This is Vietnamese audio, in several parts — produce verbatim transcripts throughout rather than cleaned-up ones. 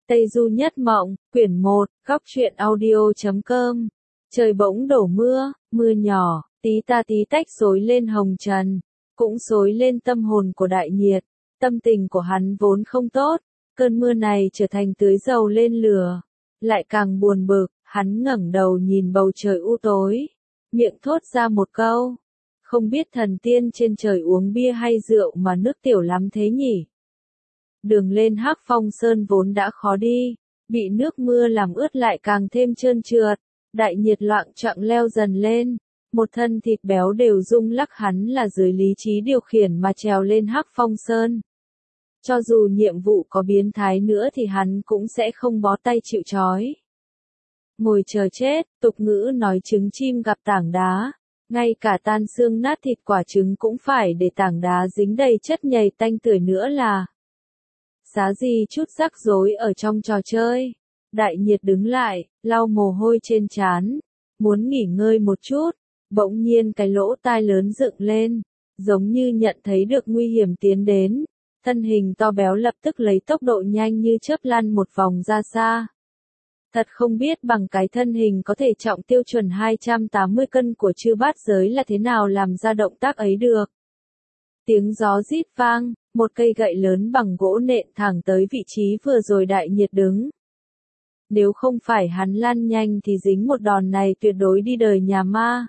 Tây Du Nhất Mộng, quyển một, góc truyện audio chấm com. Trời bỗng đổ mưa, mưa nhỏ, tí ta tí tách xối lên hồng trần, cũng xối lên tâm hồn của Đại Nhiệt. Tâm tình của hắn vốn không tốt, cơn mưa này trở thành tưới dầu lên lửa, lại càng buồn bực. Hắn ngẩng đầu nhìn bầu trời u tối, miệng thốt ra một câu: không biết thần tiên trên trời uống bia hay rượu mà nước tiểu lắm thế nhỉ. Đường lên Hắc Phong Sơn vốn đã khó đi, bị nước mưa làm ướt lại càng thêm trơn trượt. Đại Nhiệt loạng choạng leo dần lên, một thân thịt béo đều rung lắc, hắn là dưới lý trí điều khiển mà trèo lên Hắc Phong Sơn. Cho dù nhiệm vụ có biến thái nữa thì hắn cũng sẽ không bó tay chịu trói. Ngồi chờ chết, tục ngữ nói trứng chim gặp tảng đá, ngay cả tan xương nát thịt quả trứng cũng phải để tảng đá dính đầy chất nhầy tanh tưởi nữa là. Xá gì chút rắc rối ở trong trò chơi. Đại Nhiệt đứng lại, lau mồ hôi trên trán, muốn nghỉ ngơi một chút, bỗng nhiên cái lỗ tai lớn dựng lên, giống như nhận thấy được nguy hiểm tiến đến. Thân hình to béo lập tức lấy tốc độ nhanh như chớp lăn một vòng ra xa. Thật không biết bằng cái thân hình có thể trọng tiêu chuẩn hai trăm tám mươi cân của chư bát giới là thế nào làm ra động tác ấy được. Tiếng gió rít vang, một cây gậy lớn bằng gỗ nện thẳng tới vị trí vừa rồi Đại Nhiệt đứng. Nếu không phải hắn lăn nhanh thì dính một đòn này tuyệt đối đi đời nhà ma.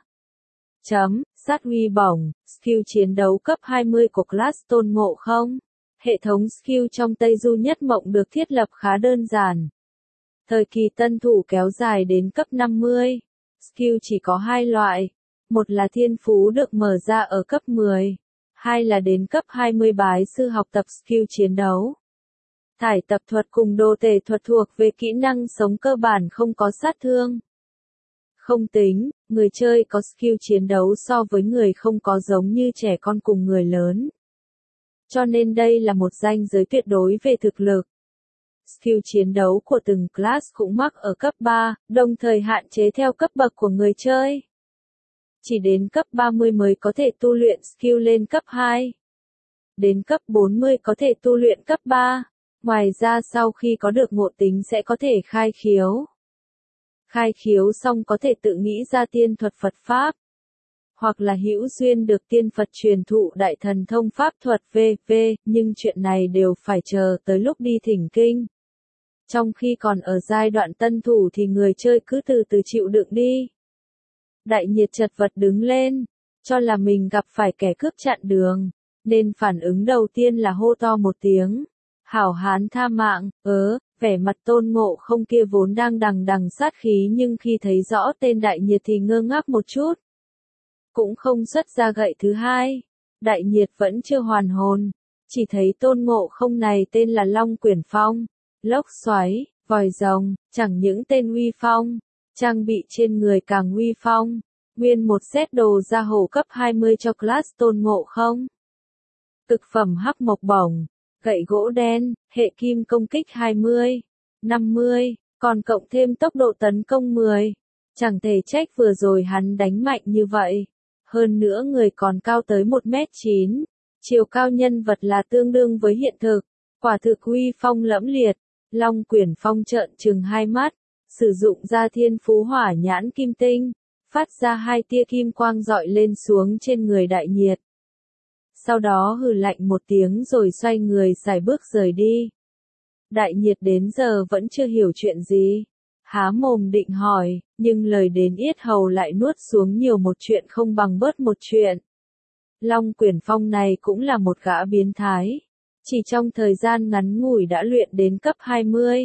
Chấm, sát uy bổng, skill chiến đấu cấp hai mươi của class Tôn Ngộ Không. Hệ thống skill trong Tây Du Nhất Mộng được thiết lập khá đơn giản. Thời kỳ tân thủ kéo dài đến cấp năm mươi. Skill chỉ có hai loại. Một là thiên phú được mở ra ở cấp mười. Hai là đến cấp hai mươi bái sư học tập skill chiến đấu. Thải tập thuật cùng đồ tể thuật thuộc về kỹ năng sống cơ bản không có sát thương. Không tính, người chơi có skill chiến đấu so với người không có giống như trẻ con cùng người lớn. Cho nên đây là một ranh giới tuyệt đối về thực lực. Skill chiến đấu của từng class cũng mắc ở cấp ba, đồng thời hạn chế theo cấp bậc của người chơi. Chỉ đến cấp ba mươi mới có thể tu luyện skill lên cấp hai. Đến cấp bốn mươi có thể tu luyện cấp ba. Ngoài ra sau khi có được ngộ tính sẽ có thể khai khiếu. Khai khiếu xong có thể tự nghĩ ra tiên thuật Phật Pháp. Hoặc là hữu duyên được tiên Phật truyền thụ đại thần thông Pháp thuật vân vân, nhưng chuyện này đều phải chờ tới lúc đi thỉnh kinh. Trong khi còn ở giai đoạn tân thủ thì người chơi cứ từ từ chịu đựng đi. Đại Nhiệt chật vật đứng lên, cho là mình gặp phải kẻ cướp chặn đường, nên phản ứng đầu tiên là hô to một tiếng: hảo hán tha mạng. Ớ, vẻ mặt Tôn Ngộ Không kia vốn đang đằng đằng sát khí nhưng khi thấy rõ tên Đại Nhiệt thì ngơ ngác một chút. Cũng không xuất ra gậy thứ hai. Đại Nhiệt vẫn chưa hoàn hồn, chỉ thấy Tôn Ngộ Không này tên là Long Quyển Phong, lốc xoáy, vòi rồng, chẳng những tên uy phong, trang bị trên người càng uy phong. Nguyên một set đồ gia hộ cấp hai mươi cho class Tôn Ngộ Không. Cực phẩm hắc mộc bổng, gậy gỗ đen, hệ kim công kích hai mươi, năm mươi, còn cộng thêm tốc độ tấn công mười. Chẳng thể trách vừa rồi hắn đánh mạnh như vậy. Hơn nữa người còn cao tới một mét chín. Chiều cao nhân vật là tương đương với hiện thực. Quả thực uy phong lẫm liệt. Long Quyển Phong trợn trừng hai mắt, sử dụng ra thiên phú hỏa nhãn kim tinh, phát ra hai tia kim quang rọi lên xuống trên người Đại Nhiệt. Sau đó hừ lạnh một tiếng rồi xoay người sải bước rời đi. Đại Nhiệt đến giờ vẫn chưa hiểu chuyện gì. Há mồm định hỏi, nhưng lời đến yết hầu lại nuốt xuống nhiều một chuyện không bằng bớt một chuyện. Long Quyển Phong này cũng là một gã biến thái. Chỉ trong thời gian ngắn ngủi đã luyện đến cấp hai mươi.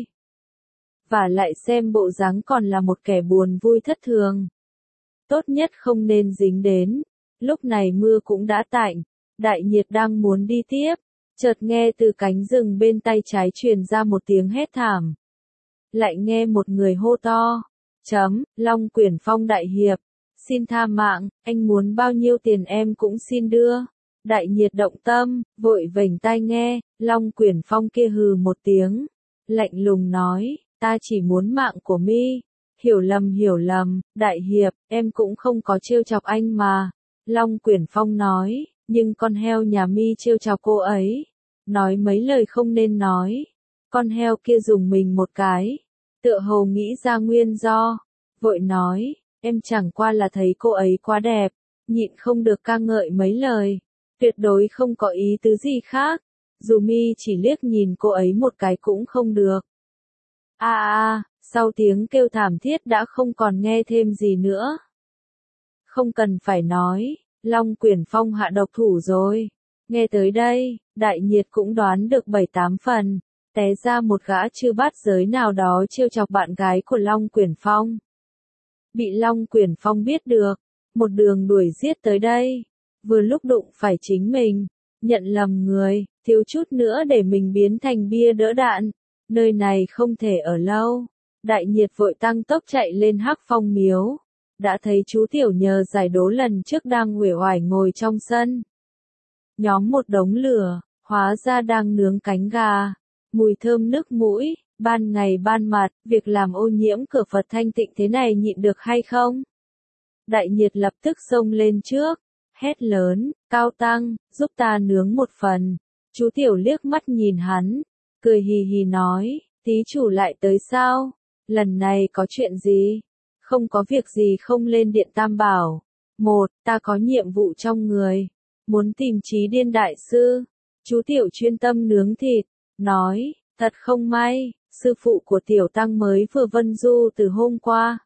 Và lại xem bộ dáng còn là một kẻ buồn vui thất thường. Tốt nhất không nên dính đến. Lúc này mưa cũng đã tạnh. Đại Nhiệt đang muốn đi tiếp. Chợt nghe từ cánh rừng bên tay trái truyền ra một tiếng hét thảm. Lại nghe một người hô to. Chấm, Long Quyển Phong đại hiệp. Xin tha mạng, anh muốn bao nhiêu tiền em cũng xin đưa. Đại Nhiệt động tâm, vội vểnh tai nghe. Long Quyển Phong kia hừ một tiếng. Lạnh lùng nói, ta chỉ muốn mạng của mi. Hiểu lầm hiểu lầm, đại hiệp, em cũng không có trêu chọc anh mà. Long Quyển Phong nói, nhưng con heo nhà mi trêu chọc cô ấy. Nói mấy lời không nên nói. Con heo kia dùng mình một cái, tựa hồ nghĩ ra nguyên do, vội nói, em chẳng qua là thấy cô ấy quá đẹp, nhịn không được ca ngợi mấy lời, tuyệt đối không có ý tứ gì khác, dù mi chỉ liếc nhìn cô ấy một cái cũng không được. A a, sau tiếng kêu thảm thiết đã không còn nghe thêm gì nữa. Không cần phải nói, Long Quyển Phong hạ độc thủ rồi. Nghe tới đây, Đại Nhiệt cũng đoán được bảy tám phần, té ra một gã chư bát giới nào đó trêu chọc bạn gái của Long Quyển Phong. Bị Long Quyển Phong biết được, một đường đuổi giết tới đây, vừa lúc đụng phải chính mình, nhận lầm người, thiếu chút nữa để mình biến thành bia đỡ đạn, nơi này không thể ở lâu. Đại Nhiệt vội tăng tốc chạy lên Hắc Phong miếu, đã thấy chú Tiểu Nhờ giải đố lần trước đang uể oải ngồi trong sân. Nhóm một đống lửa, hóa ra đang nướng cánh gà, mùi thơm nức mũi, ban ngày ban mặt, việc làm ô nhiễm cửa Phật thanh tịnh thế này nhịn được hay không? Đại Nhiệt lập tức xông lên trước, hét lớn, Cao Tăng, giúp ta nướng một phần. Chú Tiểu liếc mắt nhìn hắn, cười hì hì nói, thí chủ lại tới sao? Lần này có chuyện gì? Không có việc gì không lên điện Tam Bảo. Một, ta có nhiệm vụ trong người. Muốn tìm Trí Điên Đại Sư. Chú Tiểu chuyên tâm nướng thịt. Nói, thật không may, sư phụ của Tiểu Tăng mới vừa vân du từ hôm qua.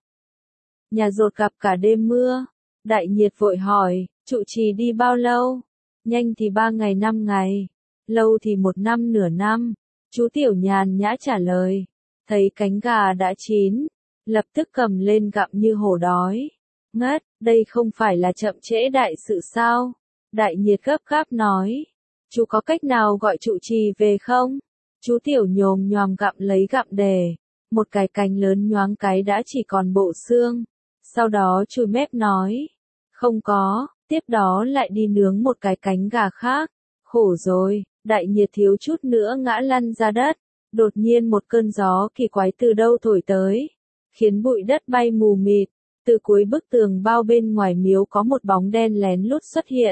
Nhà rột gặp cả đêm mưa. Đại Nhiệt vội hỏi, trụ trì đi bao lâu? Nhanh thì ba ngày năm ngày. Lâu thì một năm nửa năm. Chú Tiểu nhàn nhã trả lời. Thấy cánh gà đã chín, lập tức cầm lên gặm như hổ đói. Ngất, đây không phải là chậm trễ đại sự sao? Đại Nhiệt gấp gáp nói. Chú có cách nào gọi trụ trì về không? Chú Tiểu nhồm nhòm gặm lấy gặm đề. Một cái cánh lớn nhoáng cái đã chỉ còn bộ xương. Sau đó chùi mép nói. Không có, tiếp đó lại đi nướng một cái cánh gà khác. Khổ rồi, Đại Nhiệt thiếu chút nữa ngã lăn ra đất. Đột nhiên một cơn gió kỳ quái từ đâu thổi tới, khiến bụi đất bay mù mịt, từ cuối bức tường bao bên ngoài miếu có một bóng đen lén lút xuất hiện,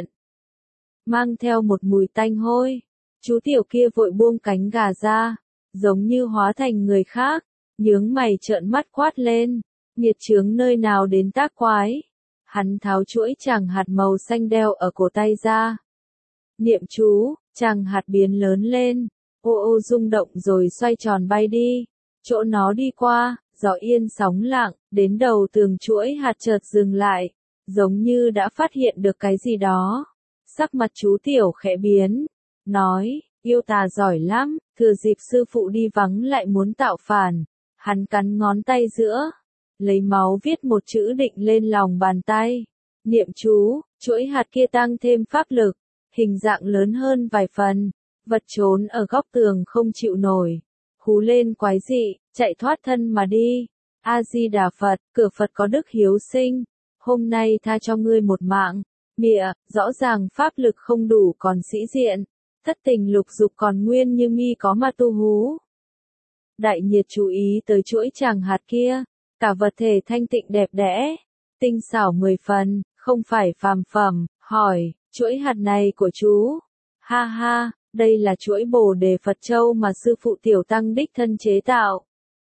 mang theo một mùi tanh hôi. Chú Tiểu kia vội buông cánh gà ra, giống như hóa thành người khác, nhướng mày trợn mắt quát lên, nghiệt chướng nơi nào đến tác quái. Hắn tháo chuỗi tràng hạt màu xanh đeo ở cổ tay ra. Niệm chú, tràng hạt biến lớn lên. Ô ô rung động rồi xoay tròn bay đi. Chỗ nó đi qua, gió yên sóng lặng, đến đầu tường chuỗi hạt chợt dừng lại, giống như đã phát hiện được cái gì đó. Sắc mặt chú Tiểu khẽ biến, nói, yêu tà giỏi lắm, thừa dịp sư phụ đi vắng lại muốn tạo phản. Hắn cắn ngón tay giữa, lấy máu viết một chữ định lên lòng bàn tay. Niệm chú, chuỗi hạt kia tăng thêm pháp lực, hình dạng lớn hơn vài phần. Vật trốn ở góc tường không chịu nổi, hú lên quái dị, chạy thoát thân mà đi. A-di-đà Phật, cửa Phật có đức hiếu sinh, hôm nay tha cho ngươi một mạng. Mịa, rõ ràng pháp lực không đủ còn sĩ diện, thất tình lục dục còn nguyên như mi có ma tu hú. Đại Nhiệt chú ý tới chuỗi tràng hạt kia, cả vật thể thanh tịnh đẹp đẽ, tinh xảo mười phần, không phải phàm phẩm, hỏi, chuỗi hạt này của chú? Ha ha. Đây là chuỗi Bồ Đề Phật Châu mà sư phụ Tiểu Tăng đích thân chế tạo.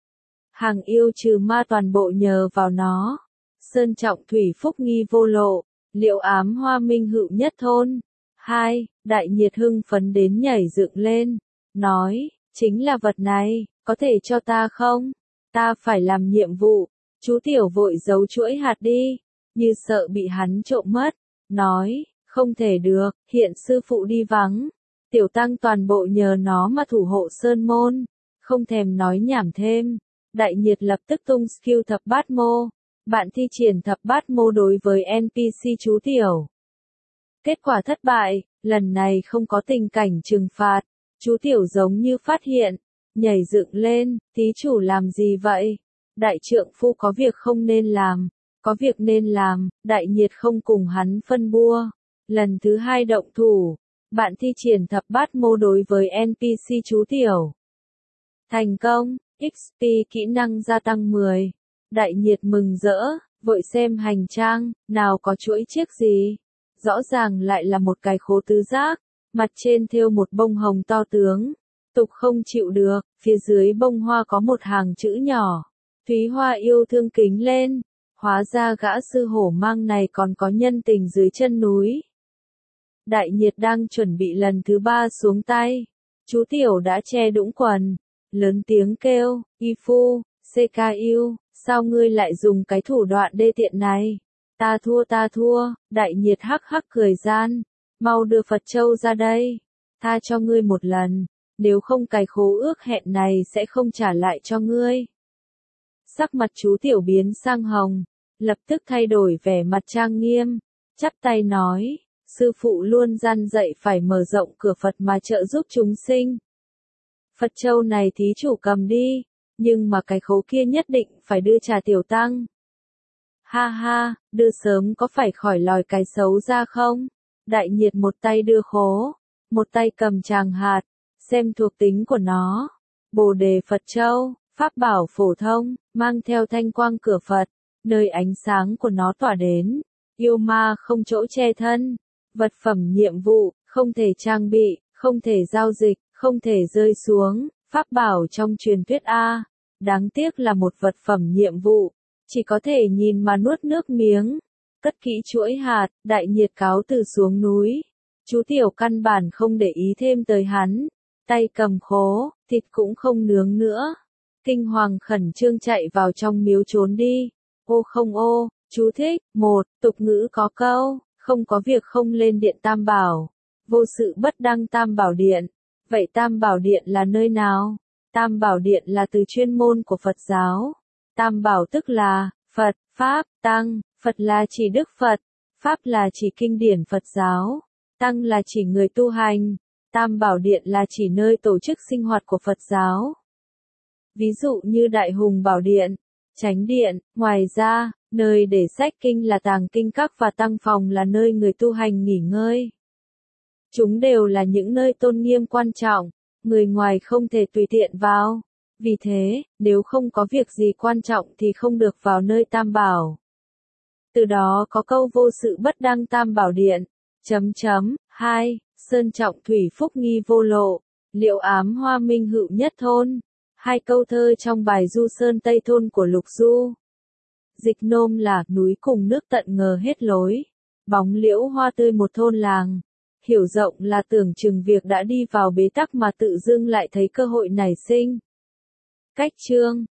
Hàng yêu trừ ma toàn bộ nhờ vào nó. Sơn trọng thủy phúc nghi vô lộ, liệu ám hoa minh hữu nhất thôn. Hai, Đại Nhiệt hưng phấn đến nhảy dựng lên, nói, chính là vật này, có thể cho ta không? Ta phải làm nhiệm vụ. Chú Tiểu vội giấu chuỗi hạt đi, như sợ bị hắn trộm mất, nói, không thể được, hiện sư phụ đi vắng. Tiểu Tăng toàn bộ nhờ nó mà thủ hộ sơn môn, không thèm nói nhảm thêm. Đại Nhiệt lập tức tung skill thập bát mô, bạn thi triển thập bát mô đối với en pê xê chú Tiểu. Kết quả thất bại, lần này không có tình cảnh trừng phạt, chú Tiểu giống như phát hiện, nhảy dựng lên, thí chủ làm gì vậy? Đại trượng phu có việc không nên làm, có việc nên làm, Đại Nhiệt không cùng hắn phân bua. Lần thứ hai động thủ. Bạn thi triển thập bát mô đối với en pê xê chú Tiểu. Thành công, ích pê kỹ năng gia tăng mười. Đại Nhiệt mừng rỡ, vội xem hành trang, nào có chuỗi chiếc gì. Rõ ràng lại là một cái khố tứ giác, mặt trên thêu một bông hồng to tướng. Tục không chịu được, phía dưới bông hoa có một hàng chữ nhỏ. Thúy Hoa yêu thương kính lên. Hóa ra gã sư hổ mang này còn có nhân tình dưới chân núi. Đại nhiệt đang chuẩn bị lần thứ ba xuống tay. Chú tiểu đã che đũng quần. Lớn tiếng kêu, y phu, xê ca yêu, sao ngươi lại dùng cái thủ đoạn đê tiện này? Ta thua ta thua, đại nhiệt hắc hắc cười gian. Mau đưa Phật Châu ra đây. Tha cho ngươi một lần. Nếu không cái khố ước hẹn này sẽ không trả lại cho ngươi. Sắc mặt chú tiểu biến sang hồng. Lập tức thay đổi vẻ mặt trang nghiêm. Chắp tay nói. Sư phụ luôn gian dạy phải mở rộng cửa Phật mà trợ giúp chúng sinh. Phật Châu này thí chủ cầm đi. Nhưng mà cái khố kia nhất định phải đưa trả tiểu tăng. Ha ha, đưa sớm có phải khỏi lòi cái xấu ra không? Đại nhiệt một tay đưa khố. Một tay cầm tràng hạt. Xem thuộc tính của nó. Bồ đề Phật Châu, pháp bảo phổ thông, mang theo thanh quang cửa Phật, nơi ánh sáng của nó tỏa đến. Yêu ma không chỗ che thân. Vật phẩm nhiệm vụ, không thể trang bị, không thể giao dịch, không thể rơi xuống. Pháp bảo trong truyền thuyết A. Đáng tiếc là một vật phẩm nhiệm vụ. Chỉ có thể nhìn mà nuốt nước miếng. Cất kỹ chuỗi hạt, đại nhiệt cáo từ xuống núi. Chú tiểu căn bản không để ý thêm tới hắn. Tay cầm khố, thịt cũng không nướng nữa. Kinh hoàng khẩn trương chạy vào trong miếu trốn đi. Ô không ô, chú thích, một, tục ngữ có câu, không có việc không lên điện Tam Bảo. Vô sự bất đăng Tam Bảo Điện. Vậy Tam Bảo Điện là nơi nào? Tam Bảo Điện là từ chuyên môn của Phật giáo. Tam Bảo tức là, Phật, Pháp, Tăng. Phật là chỉ Đức Phật. Pháp là chỉ kinh điển Phật giáo. Tăng là chỉ người tu hành. Tam Bảo Điện là chỉ nơi tổ chức sinh hoạt của Phật giáo. Ví dụ như Đại Hùng Bảo Điện, Chánh Điện, ngoài ra, nơi để sách kinh là tàng kinh các và tăng phòng là nơi người tu hành nghỉ ngơi. Chúng đều là những nơi tôn nghiêm quan trọng, người ngoài không thể tùy tiện vào. Vì thế, nếu không có việc gì quan trọng thì không được vào nơi Tam Bảo. Từ đó có câu vô sự bất đăng Tam Bảo Điện. Chấm chấm, hai. Sơn trọng thủy phúc nghi vô lộ, liệu ám hoa minh hữu nhất thôn. Hai câu thơ trong bài Du Sơn Tây Thôn của Lục Du. Dịch nôm là núi cùng nước tận ngờ hết lối. Bóng liễu hoa tươi một thôn làng. Hiểu rộng là tưởng chừng việc đã đi vào bế tắc mà tự dưng lại thấy cơ hội nảy sinh. Cách chương